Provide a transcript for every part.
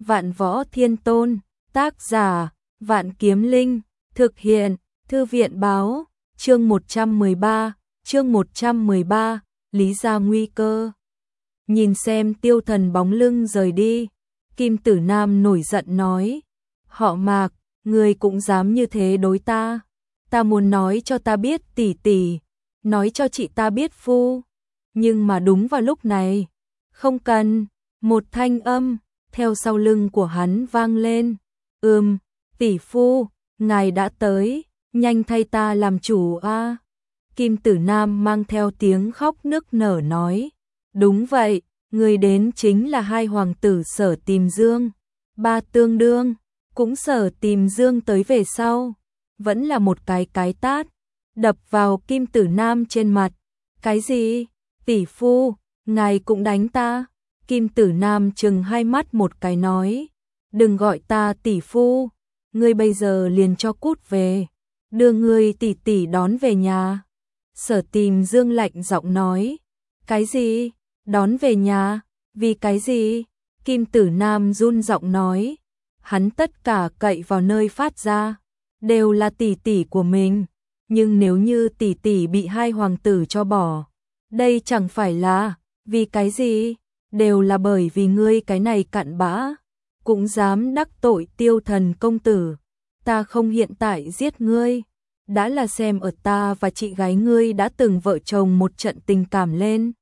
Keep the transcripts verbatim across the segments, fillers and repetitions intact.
Vạn Võ Thiên Tôn, tác giả, Vạn Kiếm Linh, thực hiện, Thư viện báo, chương một trăm mười ba, chương một trăm mười ba, lý ra nguy cơ. Nhìn xem Tiêu Thần bóng lưng rời đi, Kim Tử Nam nổi giận nói, họ Mạc, người cũng dám như thế đối ta, ta muốn nói cho ta biết tỷ tỷ, nói cho chị ta biết phu, nhưng mà đúng vào lúc này, không cần, một thanh âm, theo sau lưng của hắn vang lên, ừm, tỷ phu, ngài đã tới, nhanh thay ta làm chủ a. Kim Tử Nam mang theo tiếng khóc nức nở nói, đúng vậy, người đến chính là hai hoàng tử Sở Tìm Dương, ba tương đương, cũng Sở Tìm Dương tới về sau, vẫn là một cái cái tát, đập vào Kim Tử Nam trên mặt, cái gì, tỷ phu, ngài cũng đánh ta, Kim Tử Nam trừng hai mắt một cái nói, đừng gọi ta tỷ phu, ngươi bây giờ liền cho cút về, đưa ngươi tỷ tỷ đón về nhà. Sở Tìm Dương lạnh giọng nói, cái gì, đón về nhà, vì cái gì, Kim Tử Nam run giọng nói, hắn tất cả cậy vào nơi phát ra, đều là tỷ tỷ của mình, nhưng nếu như tỷ tỷ bị hai hoàng tử cho bỏ, đây chẳng phải là, vì cái gì, đều là bởi vì ngươi cái này cặn bã, cũng dám đắc tội Tiêu Thần công tử, ta không hiện tại giết ngươi, đã là xem ở ta và chị gái ngươi đã từng vợ chồng một trận tình cảm lên.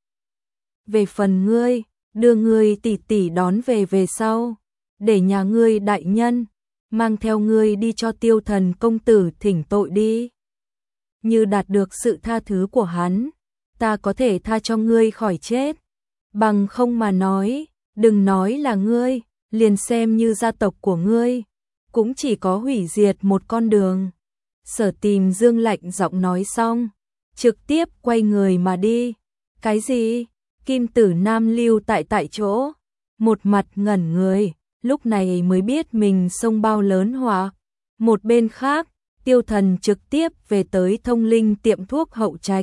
Về phần ngươi, đưa ngươi tỷ tỷ đón về về sau, để nhà ngươi đại nhân, mang theo ngươi đi cho Tiêu Thần công tử thỉnh tội đi. Như đạt được sự tha thứ của hắn, ta có thể tha cho ngươi khỏi chết. Bằng không mà nói, đừng nói là ngươi, liền xem như gia tộc của ngươi, cũng chỉ có hủy diệt một con đường. Sở Tìm Dương lạnh giọng nói xong, trực tiếp quay người mà đi. Cái gì? Kim Tử Nam lưu tại tại chỗ, một mặt ngẩn người, lúc này mới biết mình xông bao lớn họa. Một bên khác, Tiêu Thần trực tiếp về tới Thông Linh tiệm thuốc Hậu Trạch,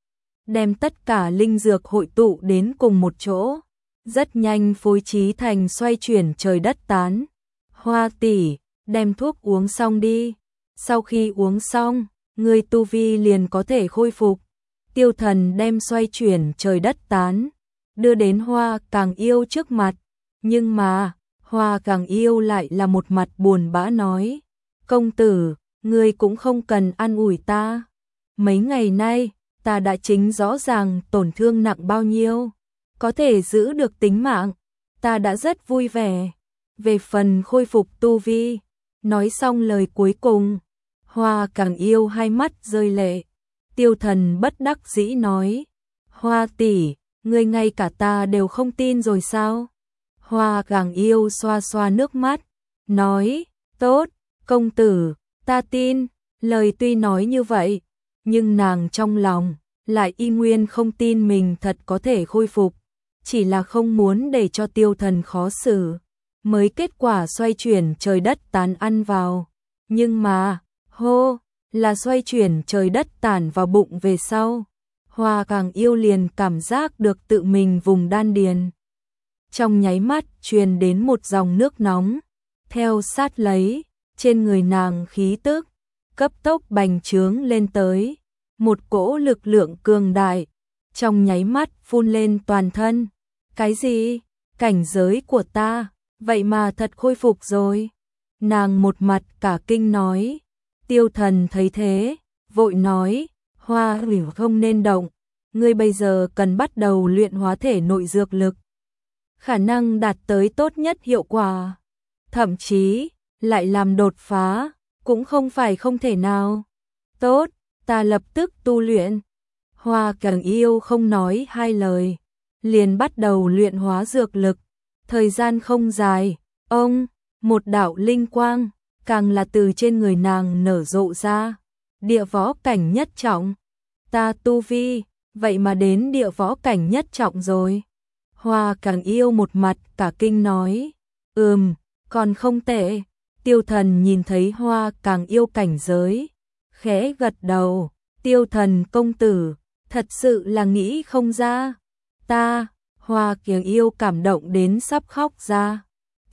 đem tất cả linh dược hội tụ đến cùng một chỗ, rất nhanh phối trí thành xoay chuyển trời đất tán. Hoa tỷ, đem thuốc uống xong đi, sau khi uống xong, người tu vi liền có thể khôi phục. Tiêu Thần đem xoay chuyển trời đất tán, đưa đến Hoa Càng Yêu trước mặt, nhưng mà, Hoa Càng Yêu lại là một mặt buồn bã nói, công tử, ngươi cũng không cần an ủi ta, mấy ngày nay, ta đã chính rõ ràng tổn thương nặng bao nhiêu, có thể giữ được tính mạng, ta đã rất vui vẻ. Về phần khôi phục tu vi, nói xong lời cuối cùng, Hoa Càng Yêu hai mắt rơi lệ. Tiêu Thần bất đắc dĩ nói, Hoa tỷ, ngươi ngay cả ta đều không tin rồi sao? Hoa Càng Yêu xoa xoa nước mắt, nói, tốt, công tử, ta tin. Lời tuy nói như vậy, nhưng nàng trong lòng lại y nguyên không tin mình thật có thể khôi phục, chỉ là không muốn để cho Tiêu Thần khó xử, mới kết quả xoay chuyển trời đất tán ăn vào. Nhưng mà, hô, là xoay chuyển trời đất tản vào bụng về sau, Hoa Càng Yêu liền cảm giác được tự mình vùng đan điền. Trong nháy mắt truyền đến một dòng nước nóng, theo sát lấy, trên người nàng khí tức cấp tốc bành trướng lên tới, một cỗ lực lượng cường đại, trong nháy mắt phun lên toàn thân. Cái gì? Cảnh giới của ta, vậy mà thật khôi phục rồi. Nàng một mặt cả kinh nói. Tiêu Thần thấy thế, vội nói, Hoa hủy không nên động, ngươi bây giờ cần bắt đầu luyện hóa thể nội dược lực. Khả năng đạt tới tốt nhất hiệu quả, thậm chí, lại làm đột phá, cũng không phải không thể nào. Tốt, ta lập tức tu luyện. Hoa Càng Yêu không nói hai lời, liền bắt đầu luyện hóa dược lực. Thời gian không dài, ông, một đạo linh quang, càng là từ trên người nàng nở rộ ra. Địa võ cảnh nhất trọng, ta tu vi, vậy mà đến địa võ cảnh nhất trọng rồi. Hoa Càng Yêu một mặt cả kinh nói, ừm, còn không tệ. Tiêu Thần nhìn thấy Hoa Càng Yêu cảnh giới, khẽ gật đầu, Tiêu Thần công tử, thật sự là nghĩ không ra. Ta, Hoa Càng Yêu cảm động đến sắp khóc ra.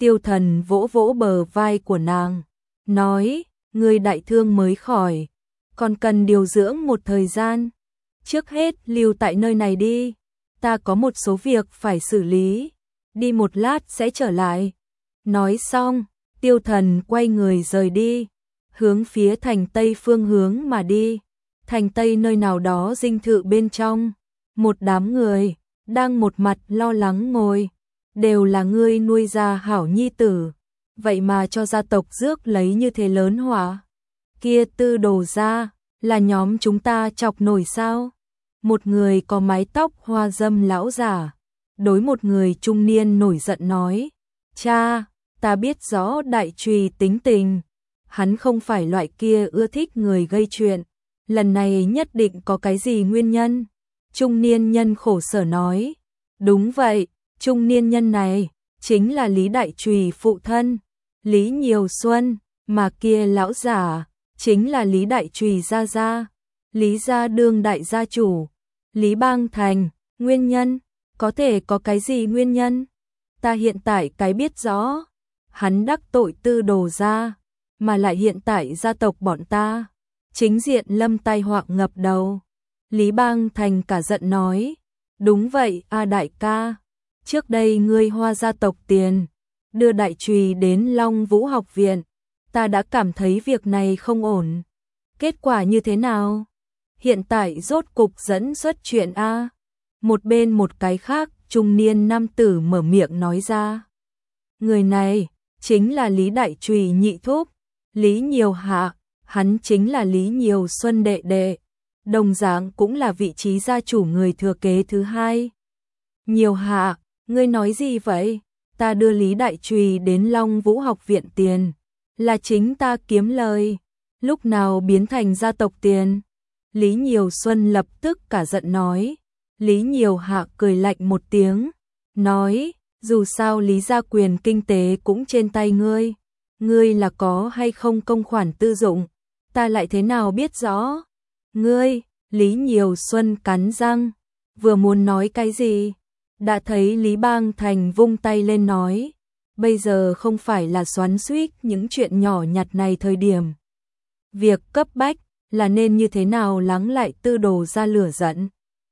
Tiêu Thần vỗ vỗ bờ vai của nàng, nói, ngươi đại thương mới khỏi, còn cần điều dưỡng một thời gian. Trước hết lưu tại nơi này đi, ta có một số việc phải xử lý, đi một lát sẽ trở lại. Nói xong, Tiêu Thần quay người rời đi, hướng phía thành Tây phương hướng mà đi. Thành Tây nơi nào đó dinh thự bên trong, một đám người đang một mặt lo lắng ngồi, đều là ngươi nuôi ra hảo nhi tử, vậy mà cho gia tộc rước lấy như thế lớn họa. Kia Tư Đồ gia, là nhóm chúng ta chọc nổi sao? Một người có mái tóc hoa dâm lão giả, đối một người trung niên nổi giận nói, cha, ta biết rõ Đại Trùy tính tình, hắn không phải loại kia ưa thích người gây chuyện, lần này nhất định có cái gì nguyên nhân. Trung niên nhân khổ sở nói, đúng vậy, trung niên nhân này chính là Lý Đại Trùy phụ thân, Lý Nhiều Xuân, mà kia lão giả chính là Lý Đại Trùy gia gia, Lý gia đương đại gia chủ, Lý Bang Thành. Nguyên nhân, có thể có cái gì nguyên nhân? Ta hiện tại cái biết rõ, hắn đắc tội Tư Đồ gia, mà lại hiện tại gia tộc bọn ta chính diện lâm tai họa ngập đầu. Lý Bang Thành cả giận nói, đúng vậy a đại ca, trước đây ngươi hoa gia tộc tiền, đưa Đại Trùy đến Long Vũ học viện, ta đã cảm thấy việc này không ổn. Kết quả như thế nào? Hiện tại rốt cục dẫn xuất chuyện a. Một bên một cái khác, trung niên nam tử mở miệng nói ra. Người này chính là Lý Đại Trùy nhị thúc, Lý Nhiều Hạ, hắn chính là Lý Nhiều Xuân đệ đệ, đồng dạng cũng là vị trí gia chủ người thừa kế thứ hai. Nhiều Hạ, ngươi nói gì vậy? Ta đưa Lý Đại Trùy đến Long Vũ học viện tiền, là chính ta kiếm lời, lúc nào biến thành gia tộc tiền? Lý Nhiều Xuân lập tức cả giận nói. Lý Nhiều Hạ cười lạnh một tiếng, nói, dù sao Lý gia quyền kinh tế cũng trên tay ngươi, ngươi là có hay không công khoản tư dụng, ta lại thế nào biết rõ? Ngươi, Lý Nhiều Xuân cắn răng, vừa muốn nói cái gì, đã thấy Lý Bang Thành vung tay lên nói, bây giờ không phải là xoắn xuýt những chuyện nhỏ nhặt này thời điểm. Việc cấp bách là nên như thế nào lắng lại Tư Đồ gia lửa giận.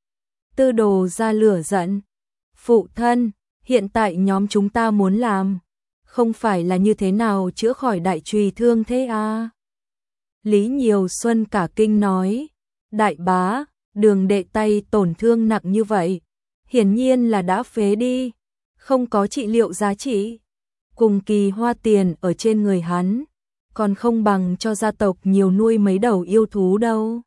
Tư Đồ gia lửa giận, phụ thân, hiện tại nhóm chúng ta muốn làm, không phải là như thế nào chữa khỏi Đại Trùy thương thế à? Lý Nhiều Xuân cả kinh nói, đại bá, Đường đệ tay tổn thương nặng như vậy, hiển nhiên là đã phế đi, không có trị liệu giá trị. Cùng kỳ hoa tiền ở trên người hắn, còn không bằng cho gia tộc nhiều nuôi mấy đầu yêu thú đâu.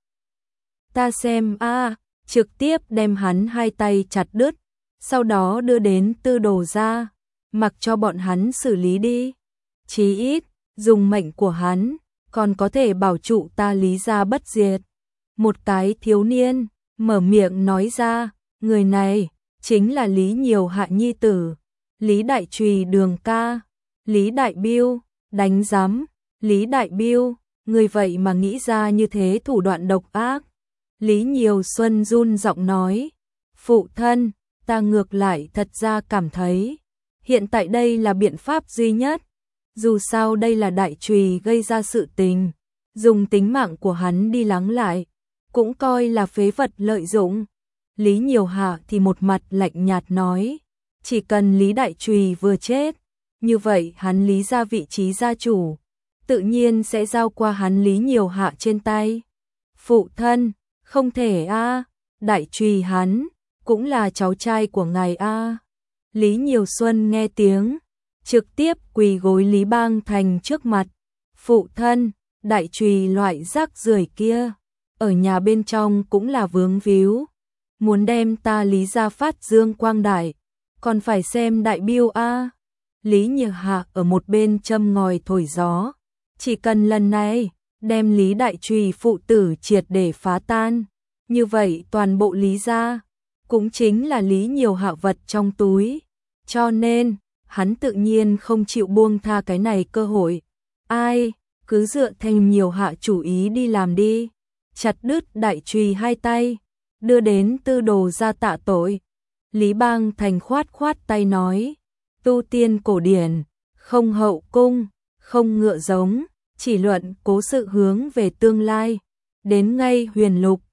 Ta xem a, trực tiếp đem hắn hai tay chặt đứt, sau đó đưa đến Tư Đồ gia, mặc cho bọn hắn xử lý đi. Chí ít, dùng mệnh của hắn, còn có thể bảo trụ ta Lý gia bất diệt. Một cái thiếu niên, mở miệng nói ra, người này, chính là Lý Nhiều Hạ nhi tử, Lý Đại Trùy đường ca, Lý Đại Biêu, đánh giám, Lý Đại Biêu, người vậy mà nghĩ ra như thế thủ đoạn độc ác. Lý Nhiều Xuân run giọng nói, phụ thân, ta ngược lại thật ra cảm thấy, hiện tại đây là biện pháp duy nhất, dù sao đây là Đại Trùy gây ra sự tình, dùng tính mạng của hắn đi lắng lại, cũng coi là phế vật lợi dụng. Lý Nhiều Hạ thì một mặt lạnh nhạt nói, chỉ cần Lý Đại Trùy vừa chết, như vậy hắn Lý gia vị trí gia chủ, tự nhiên sẽ giao qua hắn Lý Nhiều Hạ trên tay. Phụ thân, không thể a, Đại Trùy hắn cũng là cháu trai của ngài a. Lý Nhiều Xuân nghe tiếng, trực tiếp quỳ gối Lý Bang Thành trước mặt. Phụ thân, Đại Trùy loại rác rưởi kia, ở nhà bên trong cũng là vướng víu, muốn đem ta Lý gia phát dương quang đại, còn phải xem Đại Biêu a. Lý Nhiều Hạ ở một bên châm ngòi thổi gió, chỉ cần lần này đem Lý Đại Trùy phụ tử triệt để phá tan, như vậy toàn bộ Lý gia cũng chính là Lý Nhiều Hạ vật trong túi, cho nên hắn tự nhiên không chịu buông tha cái này cơ hội. Ai, cứ dựa theo Nhiều Hạ chủ ý đi làm đi, chặt đứt Đại Trùy hai tay, đưa đến Tư Đồ gia tạ tội. Lý Bang Thành khoát khoát tay nói, tu tiên cổ điển, không hậu cung, không ngựa giống, chỉ luận cố sự hướng về tương lai. Đến ngay huyền lục,